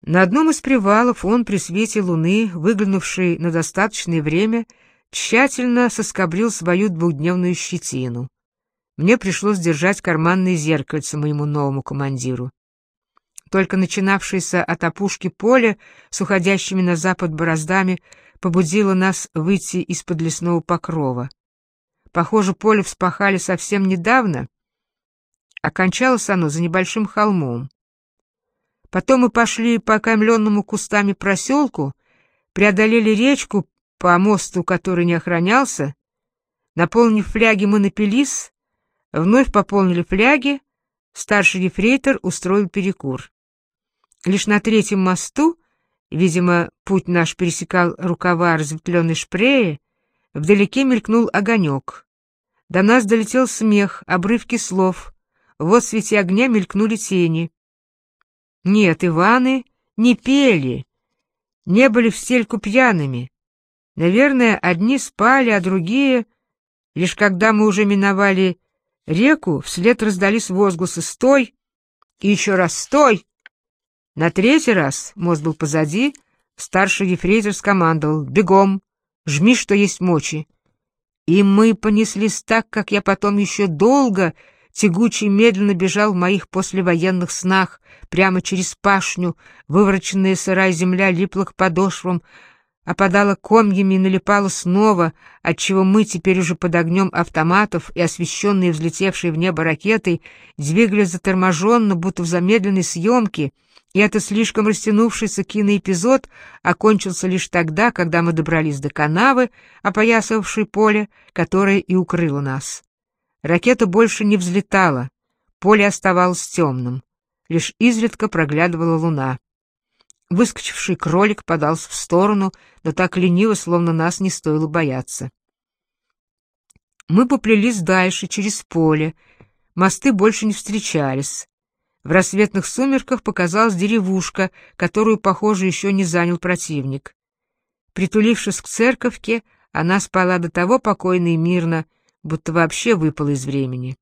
На одном из привалов он при свете луны, выглянувший на достаточное время, тщательно соскоблил свою двухдневную щетину. Мне пришлось держать карманное зеркальце моему новому командиру. Только начинавшееся от опушки поле с уходящими на запад бороздами побудило нас выйти из-под лесного покрова. Похоже, поле вспахали совсем недавно, а кончалось оно за небольшим холмом. Потом мы пошли по окаймленному кустами проселку, преодолели речку по мосту, который не охранялся. Наполнив фляги, мы напились, вновь пополнили фляги, старший ефрейтор устроил перекур. Лишь на третьем мосту, видимо, путь наш пересекал рукава разветвленной Шпрее, вдалеке мелькнул огонек. До нас долетел смех, обрывки слов. В отсвете огня мелькнули тени. Нет, Иваны не пели, не были в стельку пьяными. Наверное, одни спали, а другие... Лишь когда мы уже миновали реку, вслед раздались возгласы «Стой!» и еще раз «Стой!». На третий раз, мост был позади, старший ефрейтор скомандовал «Бегом! Жми, что есть мочи!». И мы понеслись так, как я потом еще долго, тягуче и медленно бежал в моих послевоенных снах, прямо через пашню, вывороченная сырая земля липла к подошвам, опадала комьями и налипала снова, отчего мы теперь уже под огнем автоматов и освещенные взлетевшие в небо ракетой двигались заторможенно, будто в замедленной съемке, и этот слишком растянувшийся киноэпизод окончился лишь тогда, когда мы добрались до канавы, опоясавшей поле, которое и укрыло нас. Ракета больше не взлетала, поле оставалось темным, лишь изредка проглядывала луна. Выскочивший кролик подался в сторону, но так лениво, словно нас не стоило бояться. Мы поплелись дальше, через поле. Мосты больше не встречались. В рассветных сумерках показалась деревушка, которую, похоже, еще не занял противник. Притулившись к церковке, она спала до того покойно и мирно, будто вообще выпала из времени.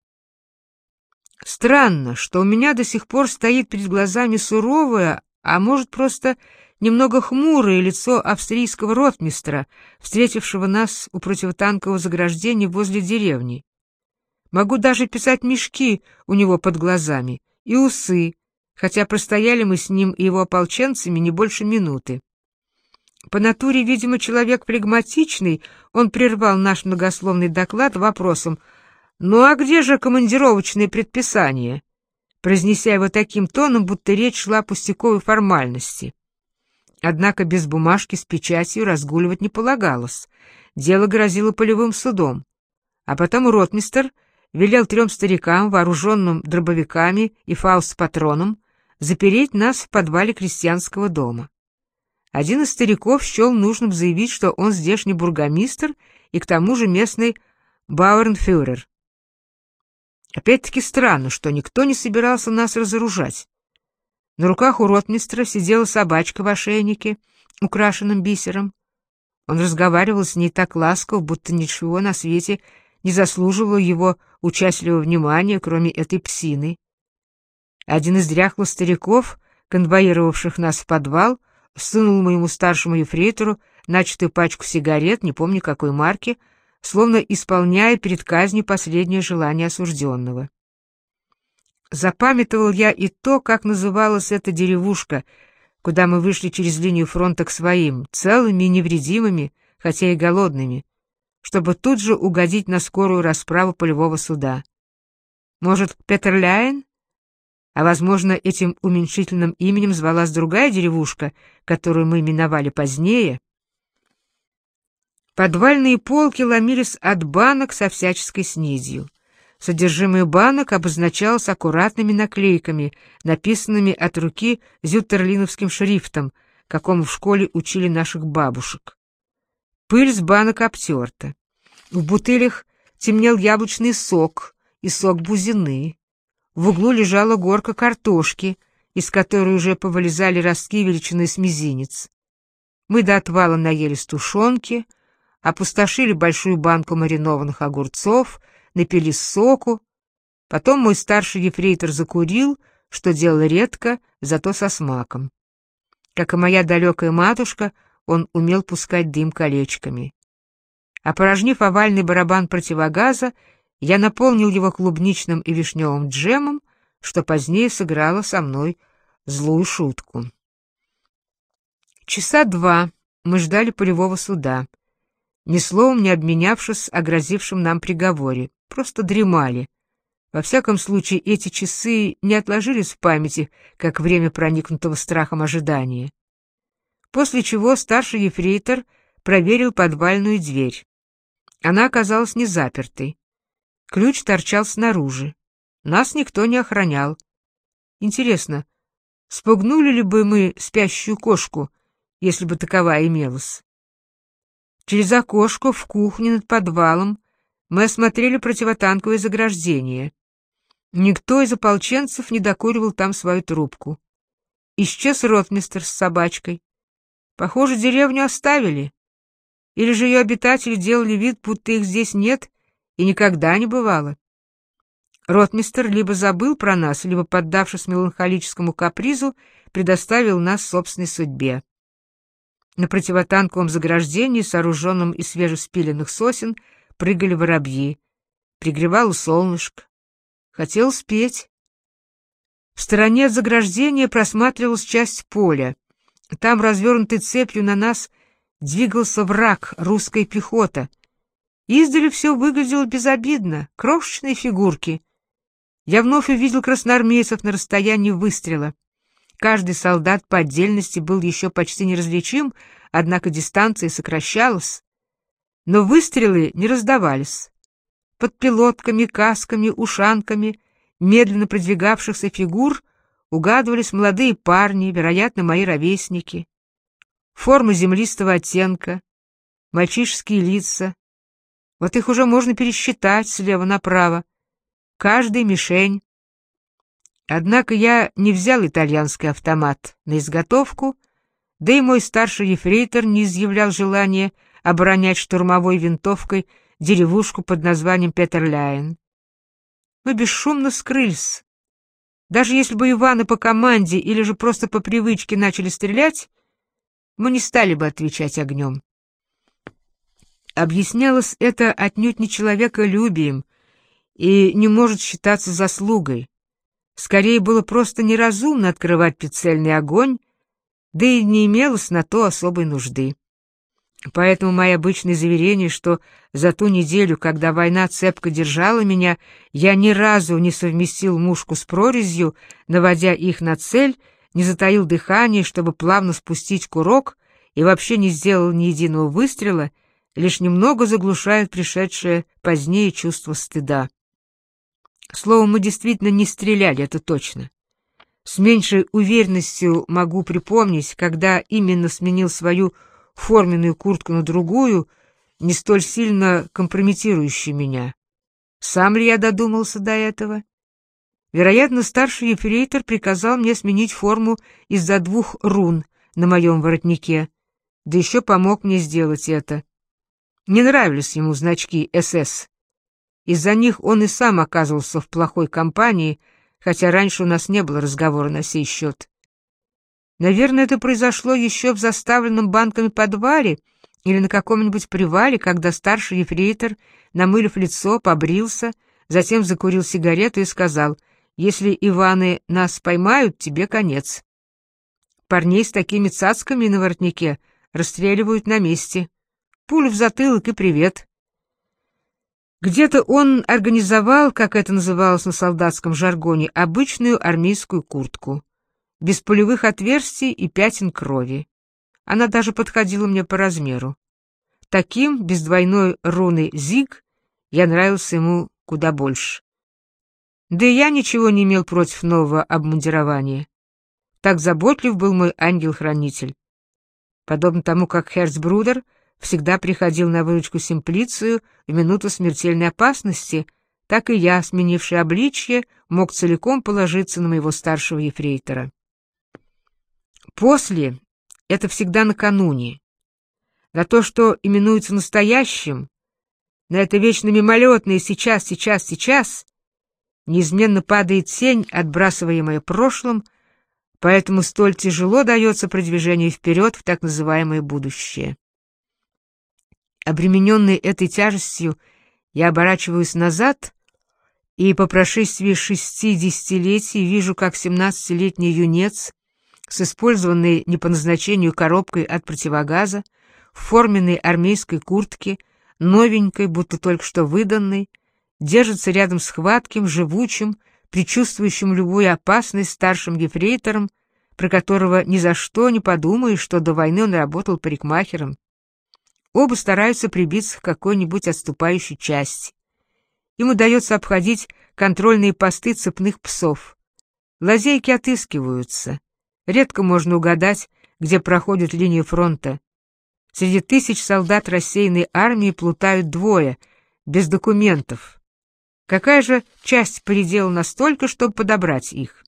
Странно, что у меня до сих пор стоит перед глазами суровое, а может, просто немного хмурое лицо австрийского ротмистра, встретившего нас у противотанкового заграждения возле деревни. Могу даже писать мешки у него под глазами и усы, хотя простояли мы с ним и его ополченцами не больше минуты. По натуре, видимо, человек флегматичный, он прервал наш многословный доклад вопросом: «Ну а где же командировочные предписания?» произнеся его таким тоном, будто речь шла о пустяковой формальности. Однако без бумажки с печатью разгуливать не полагалось. Дело грозило полевым судом. А потом ротмистр велел 3 старикам, вооруженным дробовиками и фауст-патроном, запереть нас в подвале крестьянского дома. Один из стариков счел нужным заявить, что он здешний бургомистр и к тому же местный бауэрнфюрер. Опять-таки странно, что никто не собирался нас разоружать. На руках у ротмистра сидела собачка в ошейнике, украшенном бисером. Он разговаривал с ней так ласково, будто ничего на свете не заслуживало его участливого внимания, кроме этой псины. Один из дряхлых стариков, конвоировавших нас в подвал, сунул моему старшему ефрейтору начатую пачку сигарет, не помню какой марки, словно исполняя перед казнью последнее желание осужденного. Запамятовал я и то, как называлась эта деревушка, куда мы вышли через линию фронта к своим, целыми и невредимыми, хотя и голодными, чтобы тут же угодить на скорую расправу полевого суда. Может, Петерляйн? А, возможно, этим уменьшительным именем звалась другая деревушка, которую мы миновали позднее. Подвальные полки ломились от банок со всяческой снедью. Содержимое банок обозначалось аккуратными наклейками, написанными от руки зюттерлиновским шрифтом, какому в школе учили наших бабушек. Пыль с банок обтерта. В бутылях темнел яблочный сок и сок бузины. В углу лежала горка картошки, из которой уже повылезали ростки величиной с мизинец. Мы до отвала наелись тушенки, опустошили большую банку маринованных огурцов, напились соку. Потом мой старший ефрейтор закурил, что делал редко, зато со смаком. Как и моя далекая матушка, он умел пускать дым колечками. Опорожнив овальный барабан противогаза, я наполнил его клубничным и вишневым джемом, что позднее сыграло со мной злую шутку. Часа 2 мы ждали полевого суда, ни словом не обменявшись о грозившем нам приговоре, просто дремали. Во всяком случае, эти часы не отложились в памяти, как время проникнутого страхом ожидания. После чего старший ефрейтор проверил подвальную дверь. Она оказалась не запертой. Ключ торчал снаружи. Нас никто не охранял. Интересно, спугнули ли бы мы спящую кошку, если бы таковая имелась? Через окошко в кухне над подвалом мы осмотрели противотанковое заграждение. Никто из ополченцев не докуривал там свою трубку. Исчез ротмистр с собачкой. Похоже, деревню оставили. Или же ее обитатели делали вид, будто их здесь нет и никогда не бывало. Ротмистр либо забыл про нас, либо, поддавшись меланхолическому капризу, предоставил нас собственной судьбе. На противотанковом заграждении, сооруженном из свежеспиленных сосен, прыгали воробьи. Пригревало солнышко. Хотел спеть. В стороне от заграждения просматривалась часть поля. Там, развернутой цепью на нас, двигался враг, русская пехота. Издали все выглядело безобидно, крошечные фигурки. Я вновь увидел красноармейцев на расстоянии выстрела. Каждый солдат по отдельности был еще почти неразличим, однако дистанция сокращалась. Но выстрелы не раздавались. Под пилотками, касками, ушанками медленно продвигавшихся фигур угадывались молодые парни, вероятно, мои ровесники. Форма землистого оттенка, мальчишеские лица. Вот их уже можно пересчитать слева направо. Каждая мишень. Однако я не взял итальянский автомат на изготовку, да и мой старший ефрейтор не изъявлял желания оборонять штурмовой винтовкой деревушку под названием Петерляйн. Мы бесшумно скрылись. Даже если бы Иваны по команде или же просто по привычке начали стрелять, мы не стали бы отвечать огнем. Объяснялось это отнюдь не человеколюбием и не может считаться заслугой. Скорее, было просто неразумно открывать прицельный огонь, да и не имелось на то особой нужды. Поэтому мои обычные заверения, что за ту неделю, когда война цепко держала меня, я ни разу не совместил мушку с прорезью, наводя их на цель, не затаил дыхание, чтобы плавно спустить курок, и вообще не сделал ни единого выстрела, лишь немного заглушают пришедшее позднее чувство стыда. Словом, мы действительно не стреляли, это точно. С меньшей уверенностью могу припомнить, когда именно сменил свою форменную куртку на другую, не столь сильно компрометирующую меня. Сам ли я додумался до этого? Вероятно, старший ефрейтор приказал мне сменить форму из-за 2 рун на моем воротнике, да еще помог мне сделать это. Не нравились ему значки СС. Из-за них он и сам оказывался в плохой компании, хотя раньше у нас не было разговора на сей счет. Наверное, это произошло еще в заставленном банками подвале или на каком-нибудь привале, когда старший ефрейтор, намылив лицо, побрился, затем закурил сигарету и сказал: «Если Иваны нас поймают, тебе конец. Парней с такими цацками на воротнике расстреливают на месте. Пулю в затылок и привет». Где-то он организовал, как это называлось на солдатском жаргоне, обычную армейскую куртку, без пулевых отверстий и пятен крови. Она даже подходила мне по размеру. Таким, без двойной руны «Зиг», я нравился ему куда больше. Да и я ничего не имел против нового обмундирования. Так заботлив был мой ангел-хранитель. Подобно тому, как Херцбрудер всегда приходил на выручку Симплицию в минуту смертельной опасности, так и я, сменивший обличье, мог целиком положиться на моего старшего ефрейтора. После — это всегда накануне. На то, что именуется настоящим, на это вечно мимолетное сейчас, неизменно падает тень, отбрасываемая прошлым, поэтому столь тяжело дается продвижение вперед в так называемое будущее. Обремененный этой тяжестью, я оборачиваюсь назад и по прошествии 60 вижу, как 17-летний юнец с использованной не по назначению коробкой от противогаза, в форменной армейской куртке, новенькой, будто только что выданной, держится рядом с хватким, живучим, предчувствующим любую опасность старшим ефрейтором, про которого ни за что не подумаешь, что до войны он работал парикмахером. Оба стараются прибиться к какой-нибудь отступающей части. Им удается обходить контрольные посты цепных псов. Лазейки отыскиваются. Редко можно угадать, где проходит линия фронта. Среди тысяч солдат рассеянной армии плутают двое, без документов. Какая же часть поредела настолько, чтобы подобрать их?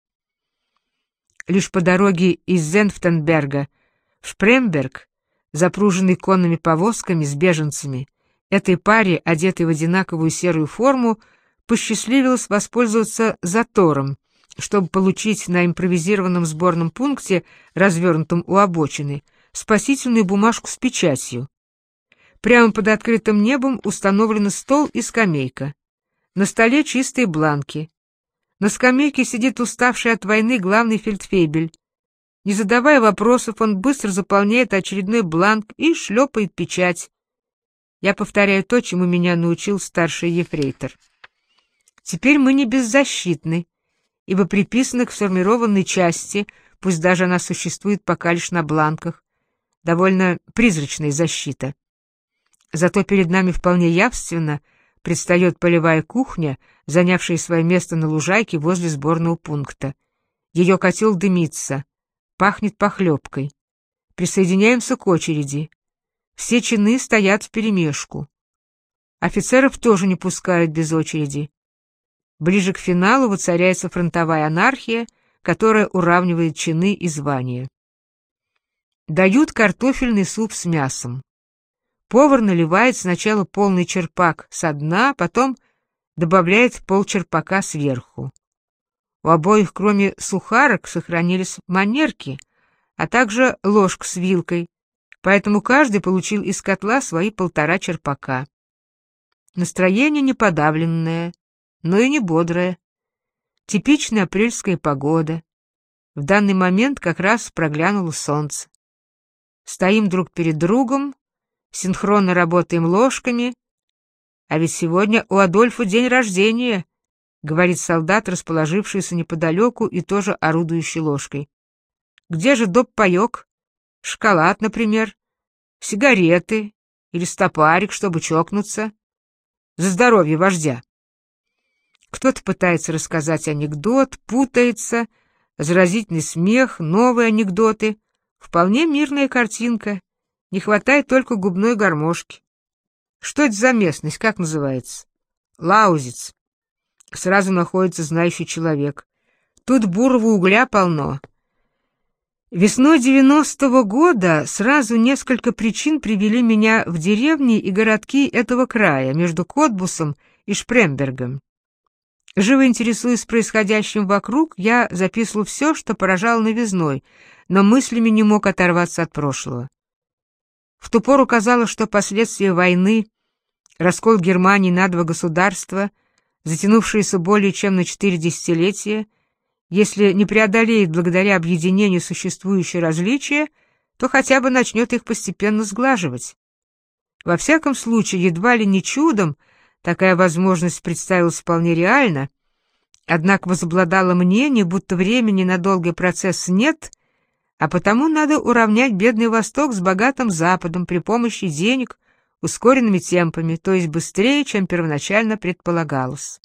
Лишь по дороге из Зенфтенберга в Шпремберг, запруженный конными повозками с беженцами, этой паре, одетой в одинаковую серую форму, посчастливилось воспользоваться затором, чтобы получить на импровизированном сборном пункте, развернутом у обочины, спасительную бумажку с печатью. Прямо под открытым небом установлены стол и скамейка. На столе чистые бланки. На скамейке сидит уставший от войны главный фельдфебель. Не задавая вопросов, он быстро заполняет очередной бланк и шлепает печать. Я повторяю то, чему меня научил старший ефрейтор. Теперь мы не беззащитны, ибо приписаны к сформированной части, пусть даже она существует пока лишь на бланках, довольно призрачная защита. Зато перед нами вполне явственно предстает полевая кухня, занявшая свое место на лужайке возле сборного пункта. Ее котел дымится, пахнет похлебкой. Присоединяемся к очереди. Все чины стоят вперемешку. Офицеров тоже не пускают без очереди. Ближе к финалу воцаряется фронтовая анархия, которая уравнивает чины и звания. Дают картофельный суп с мясом. Повар наливает сначала полный черпак со дна, потом добавляет полчерпака сверху. У обоих, кроме сухарок, сохранились манерки, а также ложка с вилкой, поэтому каждый получил из котла свои 1,5 черпака. Настроение не подавленное, но и не бодрое. Типичная апрельская погода. В данный момент как раз проглянуло солнце. Стоим друг перед другом, синхронно работаем ложками. А ведь сегодня у Адольфа день рождения, говорит солдат, расположившийся неподалеку и тоже орудующий ложкой. Где же доп-паёк? Шоколад, например, сигареты или стопарик, чтобы чокнуться. За здоровье вождя. Кто-то пытается рассказать анекдот, путается, заразительный смех, новые анекдоты. Вполне мирная картинка. Не хватает только губной гармошки. Что это за местность, как называется? Лаузиц. Сразу находится знающий человек. Тут бурого угля полно. Весной 90-го года сразу несколько причин привели меня в деревни и городки этого края, между Котбусом и Шпрембергом. Живо интересуясь происходящим вокруг, я записывал все, что поражало новизной, но мыслями не мог оторваться от прошлого. В ту пору казалось, что последствия войны, раскол Германии на два государства, затянувшиеся более чем на 4 десятилетия, если не преодолеет благодаря объединению существующие различия, то хотя бы начнет их постепенно сглаживать. Во всяком случае, едва ли не чудом, такая возможность представилась вполне реально, однако возобладало мнение, будто времени на долгий процесс нет, а потому надо уравнять бедный Восток с богатым Западом при помощи денег ускоренными темпами, то есть быстрее, чем первоначально предполагалось.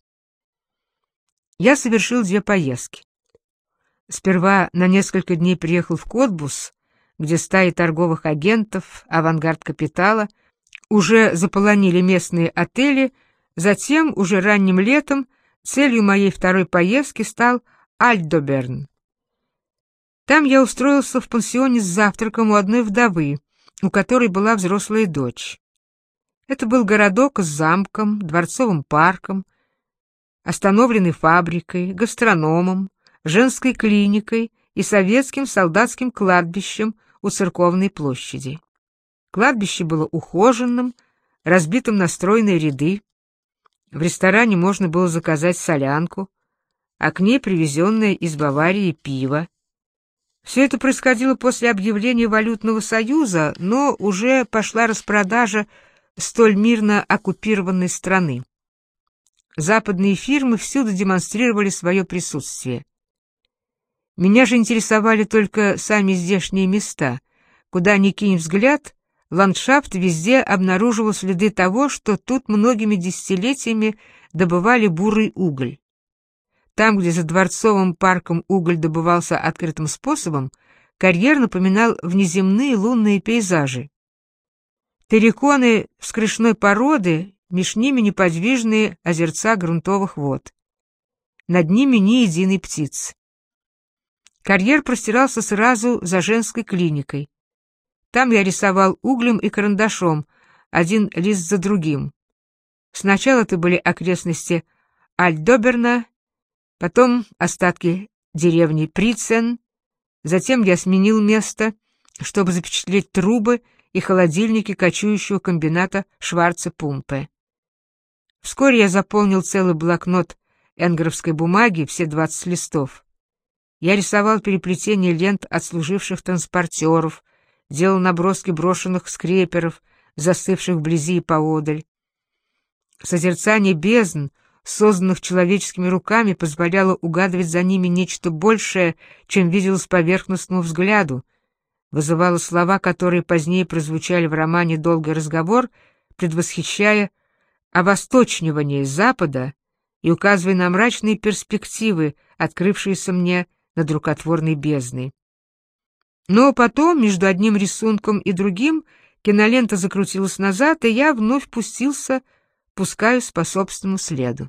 Я совершил 2 поездки. Сперва на несколько дней приехал в Котбус, где стаи торговых агентов, авангард капитала, уже заполонили местные отели, затем, уже ранним летом, целью моей второй поездки стал Альтдоберн. Там я устроился в пансионе с завтраком у одной вдовы, у которой была взрослая дочь. Это был городок с замком, дворцовым парком, остановленной фабрикой, гастрономом, женской клиникой и советским солдатским кладбищем у Церковной площади. Кладбище было ухоженным, разбитым на стройные ряды. В ресторане можно было заказать солянку, а к ней привезенное из Баварии пиво. Все это происходило после объявления Валютного союза, но уже пошла распродажа столь мирно оккупированной страны. Западные фирмы всюду демонстрировали свое присутствие. Меня же интересовали только сами здешние места. Куда ни кинь взгляд, ландшафт везде обнаруживал следы того, что тут многими десятилетиями добывали бурый уголь. Там, где за Дворцовым парком уголь добывался открытым способом, карьер напоминал внеземные лунные пейзажи. Терриконы вскрышной породы, меж ними неподвижные озерца грунтовых вод. Над ними ни единой птицы. Карьер простирался сразу за женской клиникой. Там я рисовал углем и карандашом, один лист за другим. Сначала это были окрестности Альдоберна, потом остатки деревни Прицен, затем я сменил место, чтобы запечатлеть трубы и холодильники кочующего комбината Шварце-Пумпе. Вскоре я заполнил целый блокнот энгровской бумаги, все 20 листов. Я рисовал переплетение лент отслуживших транспортеров, делал наброски брошенных скреперов, застывших вблизи и поодаль. Созерцание бездн, созданных человеческими руками, позволяло угадывать за ними нечто большее, чем виделось поверхностному взгляду, вызывало слова, которые позднее прозвучали в романе «Долгий разговор», предвосхищая овосточнивание Запада и указывая на мрачные перспективы, открывшиеся мне над рукотворной бездной. Но потом, между одним рисунком и другим, кинолента закрутилась назад, и я вновь пускаюсь по собственному следу.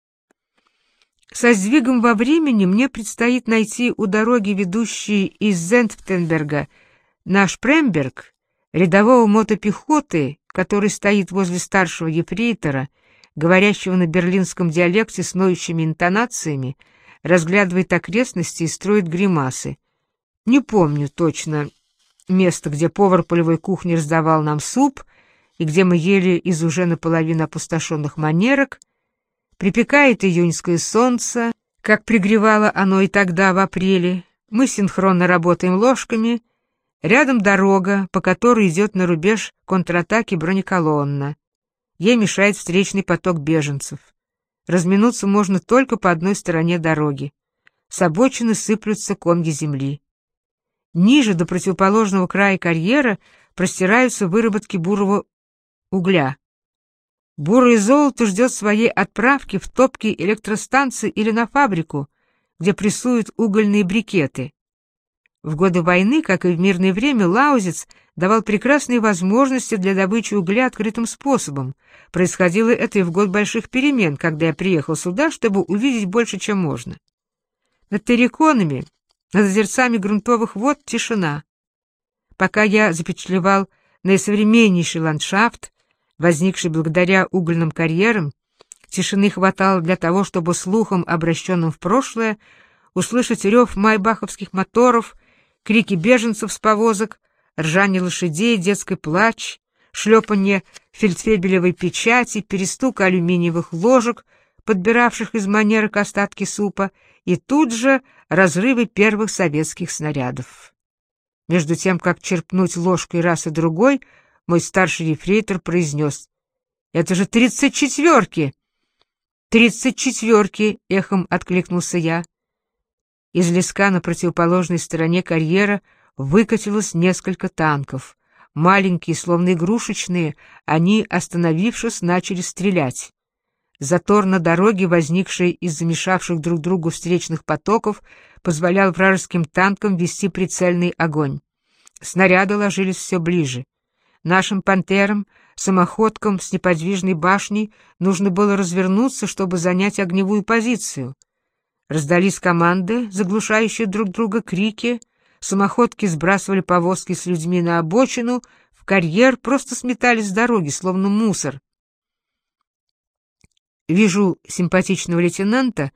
Со сдвигом во времени мне предстоит найти у дороги, ведущей из Зентфтенберга на Шпремберг, рядового мотопехоты, который стоит возле старшего ефрейтора, говорящего на берлинском диалекте с ноющими интонациями, разглядывает окрестности и строит гримасы. Не помню точно место, где повар полевой кухни раздавал нам суп и где мы ели из уже наполовину опустошенных манерок. Припекает июньское солнце, как пригревало оно и тогда в апреле. Мы синхронно работаем ложками. Рядом дорога, по которой идет на рубеж контратаки бронеколонна. Ей мешает встречный поток беженцев. Разминуться можно только по одной стороне дороги. С обочины сыплются комья земли. Ниже, до противоположного края карьера, простираются выработки бурого угля. Бурое золото ждет своей отправки в топки электростанции или на фабрику, где прессуют угольные брикеты. В годы войны, как и в мирное время, Лаузиц давал прекрасные возможности для добычи угля открытым способом. Происходило это и в год больших перемен, когда я приехал сюда, чтобы увидеть больше, чем можно. Над терриконами, над озерцами грунтовых вод тишина. Пока я запечатлевал наисовременнейший ландшафт, возникший благодаря угольным карьерам, тишины хватало для того, чтобы слухом, обращенным в прошлое, услышать рев майбаховских моторов, крики беженцев с повозок, ржание лошадей, детский плач, шлепанье фельдфебелевой печати, перестук алюминиевых ложек, подбиравших из манерок остатки супа, и тут же разрывы первых советских снарядов. Между тем, как черпнуть ложкой раз и другой, мой старший ефрейтор произнес: «Это же 34-ки!» «34-ки!» — эхом откликнулся я. Из леска на противоположной стороне карьера выкатилось несколько танков. Маленькие, словно игрушечные, они, остановившись, начали стрелять. Затор на дороге, возникший из замешавших друг другу встречных потоков, позволял вражеским танкам вести прицельный огонь. Снаряды ложились все ближе. Нашим «Пантерам», самоходкам с неподвижной башней, нужно было развернуться, чтобы занять огневую позицию. Раздались команды, заглушающие друг друга крики, самоходки сбрасывали повозки с людьми на обочину, в карьер просто сметались с дороги, словно мусор. Вижу симпатичного лейтенанта,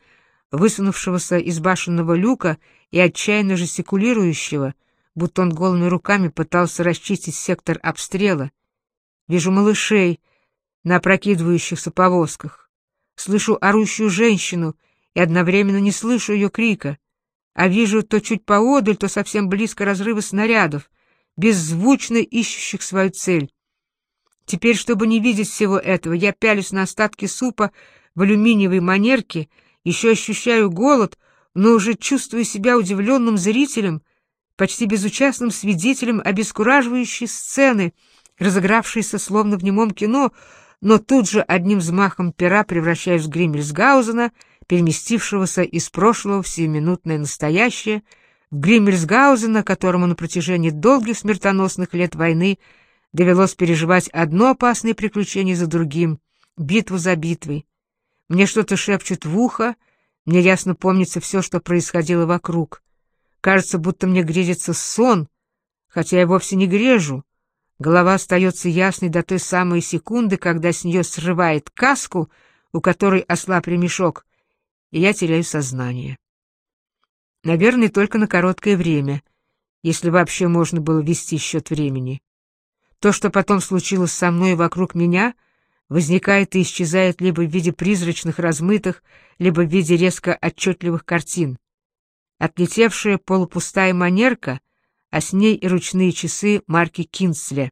высунувшегося из башенного люка и отчаянно жестикулирующего, будто он голыми руками пытался расчистить сектор обстрела. Вижу малышей на опрокидывающихся повозках. Слышу орущую женщину и одновременно не слышу ее крика, а вижу то чуть поодаль, то совсем близко разрывы снарядов, беззвучно ищущих свою цель. Теперь, чтобы не видеть всего этого, я пялюсь на остатки супа в алюминиевой манерке, еще ощущаю голод, но уже чувствую себя удивленным зрителем, почти безучастным свидетелем обескураживающей сцены, разыгравшейся словно в немом кино, но тут же одним взмахом пера превращаюсь в Гриммельсгаузена, переместившегося из прошлого в сиюминутное настоящее, в Гриммельсгаузена, которому на протяжении долгих смертоносных лет войны довелось переживать одно опасное приключение за другим, битву за битвой. Мне что-то шепчут в ухо, мне ясно помнится все, что происходило вокруг. Кажется, будто мне грезится сон, хотя я вовсе не грежу. Голова остается ясной до той самой секунды, когда с нее срывает каску, у которой ослаб ремешок, и я теряю сознание. Наверное, только на короткое время, если вообще можно было вести счет времени. То, что потом случилось со мной и вокруг меня, возникает и исчезает либо в виде призрачных размытых, либо в виде резко отчетливых картин. Отлетевшая полупустая манерка, а с ней и ручные часы марки Кинсле.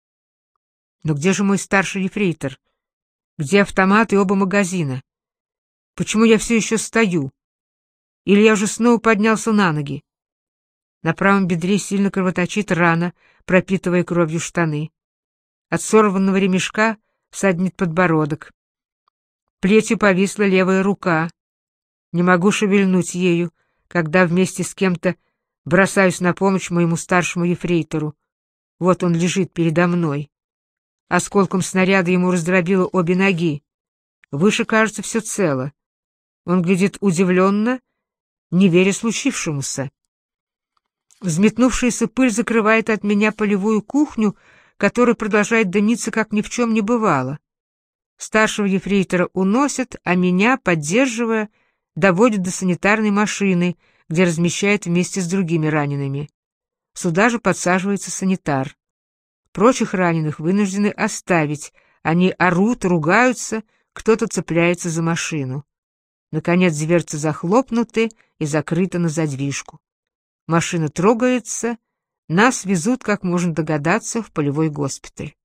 Но где же мой старший ефрейтор? Где автомат и оба магазина? Почему я все еще стою? Или я уже снова поднялся на ноги? На правом бедре сильно кровоточит рана, пропитывая кровью штаны. От сорванного ремешка саднет подбородок. Плетью повисла левая рука. Не могу шевельнуть ею, когда вместе с кем-то бросаюсь на помощь моему старшему ефрейтору. Вот он лежит передо мной. Осколком снаряда ему раздробило обе ноги. Выше, кажется, все цело. Он глядит удивленно, не веря случившемуся. Взметнувшаяся пыль закрывает от меня полевую кухню, которая продолжает дымиться, как ни в чем не бывало. Старшего ефрейтора уносят, а меня, поддерживая, доводят до санитарной машины, где размещают вместе с другими ранеными. Сюда же подсаживается санитар. Прочих раненых вынуждены оставить. Они орут, ругаются, кто-то цепляется за машину. Наконец дверцы захлопнуты и закрыты на задвижку. Машина трогается, нас везут, как можно догадаться, в полевой госпиталь.